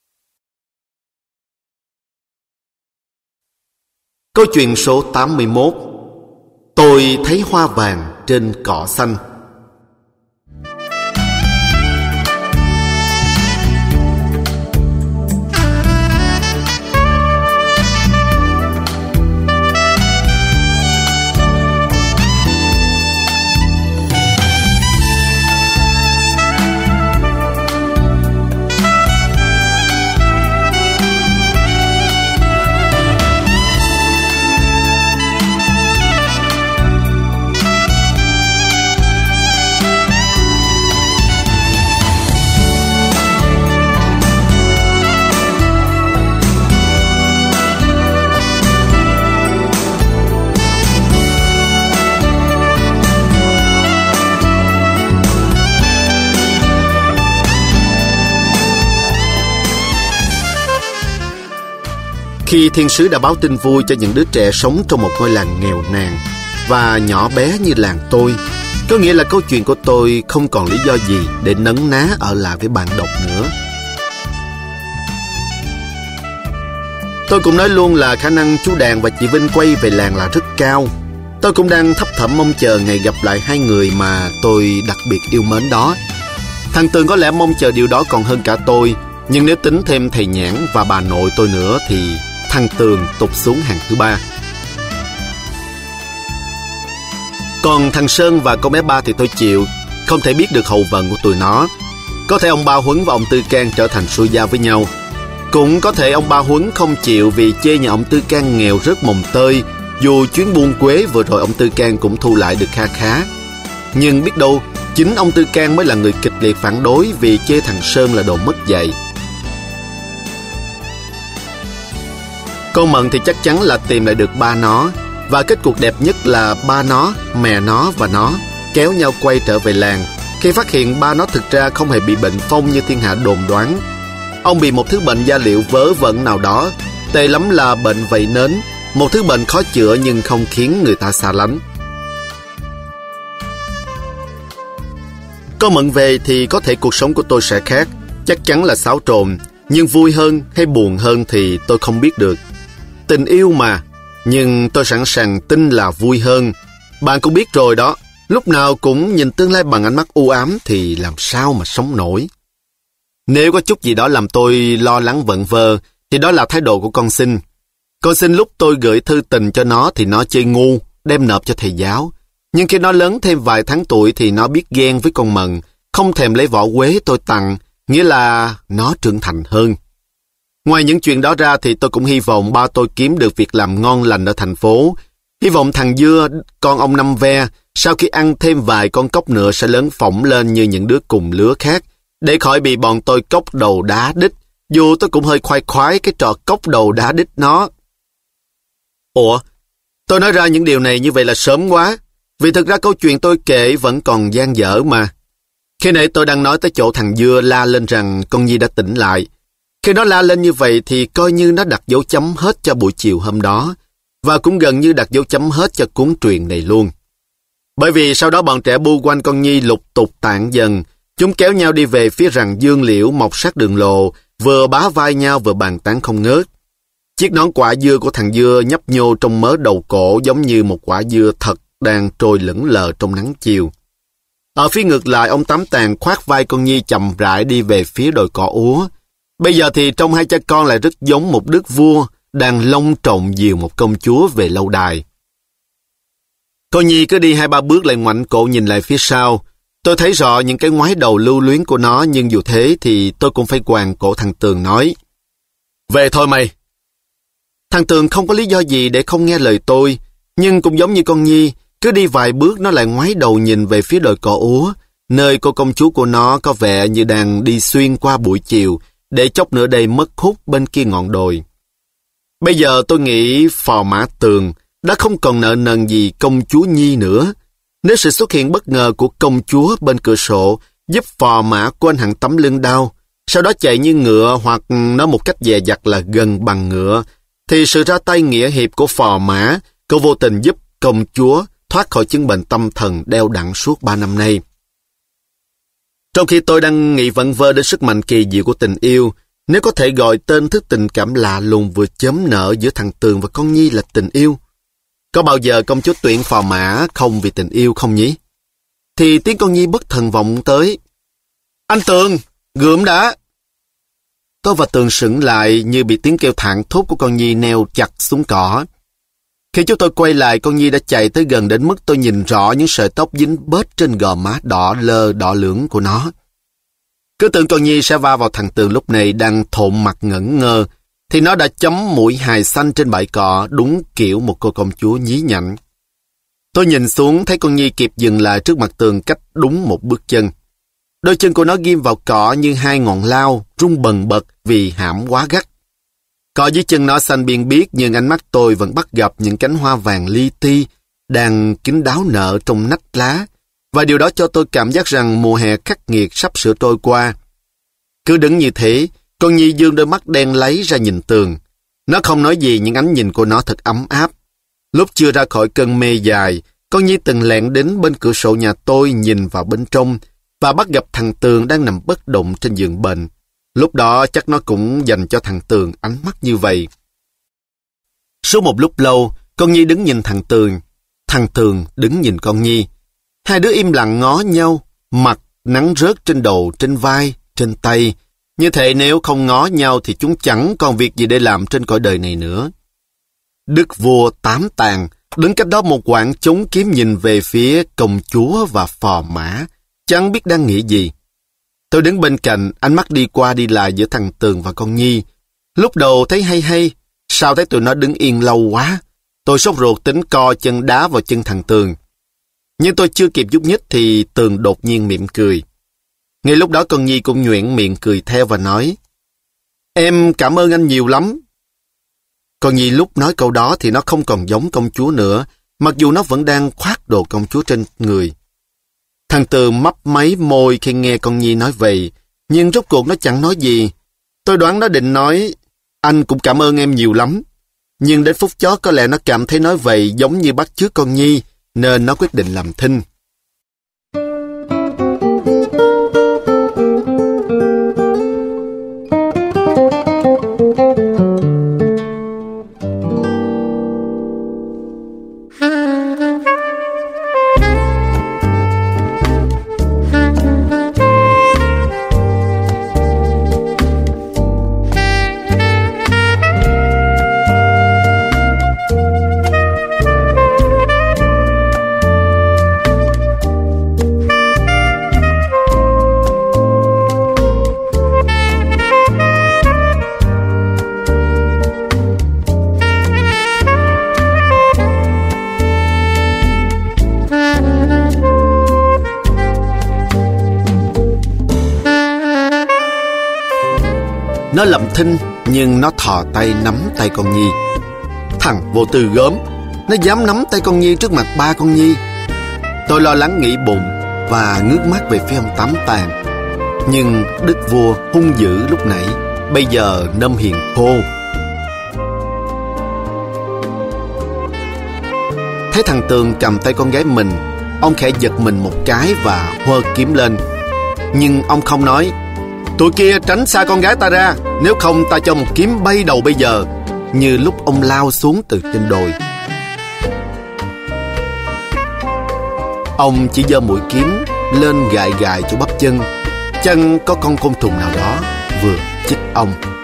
Câu chuyện số 81. Tôi thấy hoa vàng trên cỏ xanh. Khi thiên sứ đã báo tin vui cho những đứa trẻ sống trong một ngôi làng nghèo nàn và nhỏ bé như làng tôi, có nghĩa là câu chuyện của tôi không còn lý do gì để nấn ná ở lại với bạn đọc nữa. Tôi cũng nói luôn là khả năng chú Đàn và chị Vinh quay về làng là rất cao. Tôi cũng đang thấp thỏm mong chờ ngày gặp lại hai người mà tôi đặc biệt yêu mến đó. Thằng Tường có lẽ mong chờ điều đó còn hơn cả tôi, nhưng nếu tính thêm thầy Nhãn và bà nội tôi nữa thì thằng Tường tụt xuống hàng thứ ba. Còn thằng Sơn và con bé Ba thì tôi chịu, không thể biết được hậu vận của tụi nó. Có thể ông Ba Huấn và ông Tư Can trở thành xuôi gia với nhau. Cũng có thể ông Ba Huấn không chịu vì chê nhà ông Tư Can nghèo rớt mồng tơi, dù chuyến buôn quế vừa rồi ông Tư Can cũng thu lại được kha khá. Nhưng biết đâu, chính ông Tư Can mới là người kịch liệt phản đối vì chê thằng Sơn là đồ mất dạy. Con Mận thì chắc chắn là tìm lại được ba nó, và kết cục đẹp nhất là ba nó, mẹ nó và nó kéo nhau quay trở về làng khi phát hiện ba nó thực ra không hề bị bệnh phong như thiên hạ đồn đoán. Ông bị một thứ bệnh da liễu vớ vẩn nào đó, tệ lắm là bệnh vẩy nến, một thứ bệnh khó chữa nhưng không khiến người ta xa lánh. Con Mận về thì có thể cuộc sống của tôi sẽ khác, chắc chắn là xáo trộn, nhưng vui hơn hay buồn hơn thì tôi không biết được. Tình yêu mà, nhưng tôi sẵn sàng tin là vui hơn. Bạn cũng biết rồi đó, lúc nào cũng nhìn tương lai bằng ánh mắt u ám thì làm sao mà sống nổi. Nếu có chút gì đó làm tôi lo lắng vẩn vơ, thì đó là thái độ của con Sinh. Con Sinh lúc tôi gửi thư tình cho nó thì nó chơi ngu, đem nộp cho thầy giáo. Nhưng khi nó lớn thêm vài tháng tuổi thì nó biết ghen với con Mận, không thèm lấy vỏ quế tôi tặng, nghĩa là nó trưởng thành hơn. Ngoài những chuyện đó ra thì tôi cũng hy vọng ba tôi kiếm được việc làm ngon lành ở thành phố. Hy vọng thằng Dưa, con ông Năm Ve, sau khi ăn thêm vài con cóc nữa sẽ lớn phỏng lên như những đứa cùng lứa khác, để khỏi bị bọn tôi cốc đầu đá đít, dù tôi cũng hơi khoái khoái cái trò cốc đầu đá đít nó. Ủa, tôi nói ra những điều này như vậy là sớm quá, vì thực ra câu chuyện tôi kể vẫn còn dang dở mà. Khi nãy tôi đang nói tới chỗ thằng Dưa la lên rằng con Nhi đã tỉnh lại. Khi nó la lên như vậy thì coi như nó đặt dấu chấm hết cho buổi chiều hôm đó, và cũng gần như đặt dấu chấm hết cho cuốn truyện này luôn. Bởi vì sau đó bọn trẻ bu quanh con Nhi lục tục tản dần, chúng kéo nhau đi về phía rặng dương liễu mọc sát đường lộ, vừa bá vai nhau vừa bàn tán không ngớt. Chiếc nón quả dưa của thằng Dưa nhấp nhô trong mớ đầu cổ giống như một quả dưa thật đang trôi lững lờ trong nắng chiều. Ở phía ngược lại, ông Tám Tàng khoác vai con Nhi chậm rãi đi về phía đồi cỏ úa. Bây giờ thì trông hai cha con lại rất giống một đức vua đang long trọng dìu một công chúa về lâu đài. Con Nhi cứ đi 2-3 bước lại ngoảnh cổ nhìn lại phía sau. Tôi thấy rõ những cái ngoái đầu lưu luyến của nó, nhưng dù thế thì tôi cũng phải quàng cổ thằng Tường nói: "Về thôi mày." Thằng Tường không có lý do gì để không nghe lời tôi, nhưng cũng giống như con Nhi, cứ đi vài bước nó lại ngoái đầu nhìn về phía đồi cỏ úa, nơi cô công chúa của nó có vẻ như đang đi xuyên qua buổi chiều, để chốc nữa đây mất hút bên kia ngọn đồi. Bây giờ tôi nghĩ Phò Mã Tường đã không còn nợ nần gì công chúa Nhi nữa. Nếu sự xuất hiện bất ngờ của công chúa bên cửa sổ giúp Phò Mã quên hẳn tấm lưng đau, sau đó chạy như ngựa hoặc nói một cách dè dặt là gần bằng ngựa, thì sự ra tay nghĩa hiệp của Phò Mã có vô tình giúp công chúa thoát khỏi chứng bệnh tâm thần đeo đẳng suốt 3 năm nay. Trong khi tôi đang nghĩ vẩn vơ đến sức mạnh kỳ diệu của tình yêu, nếu có thể gọi tên thứ tình cảm lạ lùng vừa chớm nở giữa thằng Tường và con Nhi là tình yêu, có bao giờ công chúa tuyển Phò Mã không vì tình yêu không nhỉ? Thì tiếng con Nhi bất thần vọng tới: "Anh Tường, gượm đã!" Tôi và Tường sững lại như bị tiếng kêu thảng thốt của con Nhi neo chặt xuống cỏ. Khi chúng tôi quay lại, con Nhi đã chạy tới gần đến mức tôi nhìn rõ những sợi tóc dính bết trên gò má đỏ lơ đỏ lưỡng của nó. Cứ tưởng con Nhi sẽ va vào thằng Tường lúc này đang thộn mặt ngẩn ngơ, thì nó đã chấm mũi hài xanh trên bãi cỏ đúng kiểu một cô công chúa nhí nhảnh. Tôi nhìn xuống thấy con Nhi kịp dừng lại trước mặt Tường cách đúng một bước chân. Đôi chân của nó ghim vào cỏ như hai ngọn lao, rung bần bật vì hãm quá gắt. Cỏ dưới chân nó xanh biên biếc, nhưng ánh mắt tôi vẫn bắt gặp những cánh hoa vàng li ti đang kín đáo nở trong nách lá, và điều đó cho tôi cảm giác rằng mùa hè khắc nghiệt sắp sửa trôi qua. Cứ đứng như thế, con Nhi dương đôi mắt đen láy ra nhìn Tường. Nó không nói gì, nhưng ánh nhìn của nó thật ấm áp. Lúc chưa ra khỏi cơn mê dài, con Nhi từng lẹn đến bên cửa sổ nhà tôi nhìn vào bên trong và bắt gặp thằng Tường đang nằm bất động trên giường bệnh. Lúc đó chắc nó cũng dành cho thằng Tường ánh mắt như vậy. Suốt một lúc lâu, con Nhi đứng nhìn thằng Tường đứng nhìn con Nhi. Hai đứa im lặng ngó nhau, mặt nắng rớt trên đầu, trên vai, trên tay. Như thế nếu không ngó nhau thì chúng chẳng còn việc gì để làm trên cõi đời này nữa. Đức vua Tám Tàng đứng cách đó một quãng chống kiếm nhìn về phía công chúa và Phò Mã, chẳng biết đang nghĩ gì. Tôi đứng bên cạnh, ánh mắt đi qua đi lại giữa thằng Tường và con Nhi. Lúc đầu thấy hay, sao thấy tụi nó đứng yên lâu quá. Tôi sốt ruột tính co chân đá vào chân thằng Tường. Nhưng tôi chưa kịp nhúc nhích thì Tường đột nhiên mỉm cười. Ngay lúc đó con Nhi cũng nhoẻn miệng cười theo và nói: "Em cảm ơn anh nhiều lắm." Con Nhi lúc nói câu đó thì nó không còn giống công chúa nữa, mặc dù nó vẫn đang khoác đồ công chúa trên người. Thằng Tường mấp máy môi khi nghe con Nhi nói vậy, nhưng rốt cuộc nó chẳng nói gì. Tôi đoán nó định nói: "Anh cũng cảm ơn em nhiều lắm." Nhưng đến phút chót có lẽ nó cảm thấy nói vậy giống như bắt chước con Nhi, nên nó quyết định làm thinh. Nó lẩm thinh, nhưng nó thò tay nắm tay con Nhi. Thằng vô tư gớm, nó dám nắm tay con Nhi trước mặt ba con Nhi. Tôi lo lắng nghĩ bụng và ngước mắt về phía ông Tám Tàng. Nhưng đức vua hung dữ lúc nãy bây giờ nâm hiền khô. Thấy thằng Tường cầm tay con gái mình, ông khẽ giật mình một cái và hơ kiếm lên. Nhưng ông không nói: Tụi kia tránh xa con gái ta ra, nếu không ta cho một kiếm bay đầu bây giờ. Như lúc ông lao xuống từ trên đồi. Ông chỉ giơ mũi kiếm lên gài gài cho bắp chân. Chân có con côn trùng nào đó vừa chích ông.